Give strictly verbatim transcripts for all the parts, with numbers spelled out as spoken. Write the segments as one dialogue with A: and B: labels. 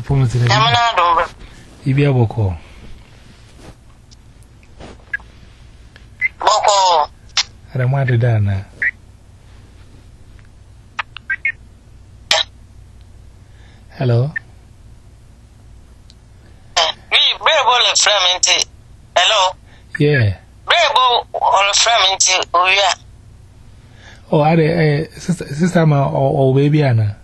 A: performance in
B: Yamana
A: Ibia Boko.
B: Boko.
A: I don't want to done. Hello?
B: Hello?
A: Yeah.
B: Bravo or Flaminty, oh, yeah.
A: Oh, are they, sister, sister, ma, or baby Anna?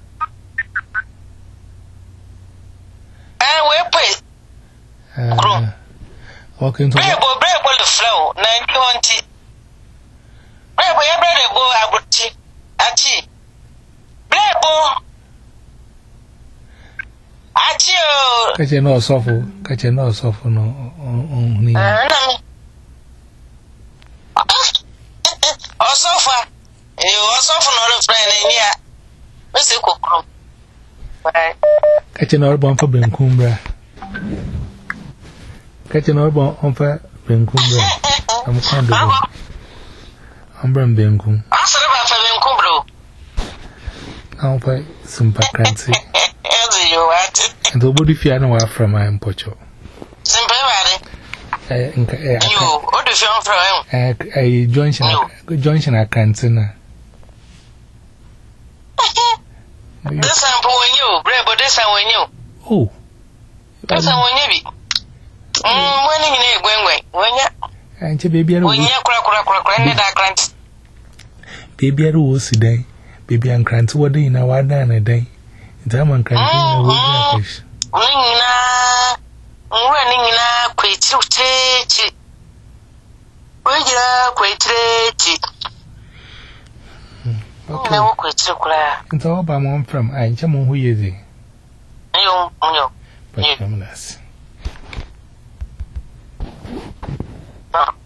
B: I will pay.
A: Uh, okay, to
B: Bravo, bravo, the flow, nine twenty. Bravo, your brother go, I would take a tea. Bravo. Achio.
A: catch a no sofa, catch a no sofa, no, on me.
B: Or sofa. You also for another friend in here. Mister Cook.
A: Catch an orb for Bencumbra. Catch an orb on for Bencumbra. I'm kind of I'm Bram Bencum.
B: I'm sorry about Bencumbro.
A: I'll buy some pacancy.
B: You want
A: And the body fiano are from my Pocho.
B: Simple, you, what do you feel from him?
A: A junction, junction, I can't say.
B: This sample when you, Bravo, this and when you.
A: Oh,
B: That's how when you be. Um, when you when when when you
A: and your baby,
B: when you crack, crack, crack, crack, that grant.
A: Baby, I will see day. Baby, and grant what day in a one day and a day. Diamond can be a fish.
B: Running in a quay to take it. Where you are quay to okay, no quay to cry.
A: It's all by one from I am who is it?
B: You, you,
A: but I'm less.
B: you.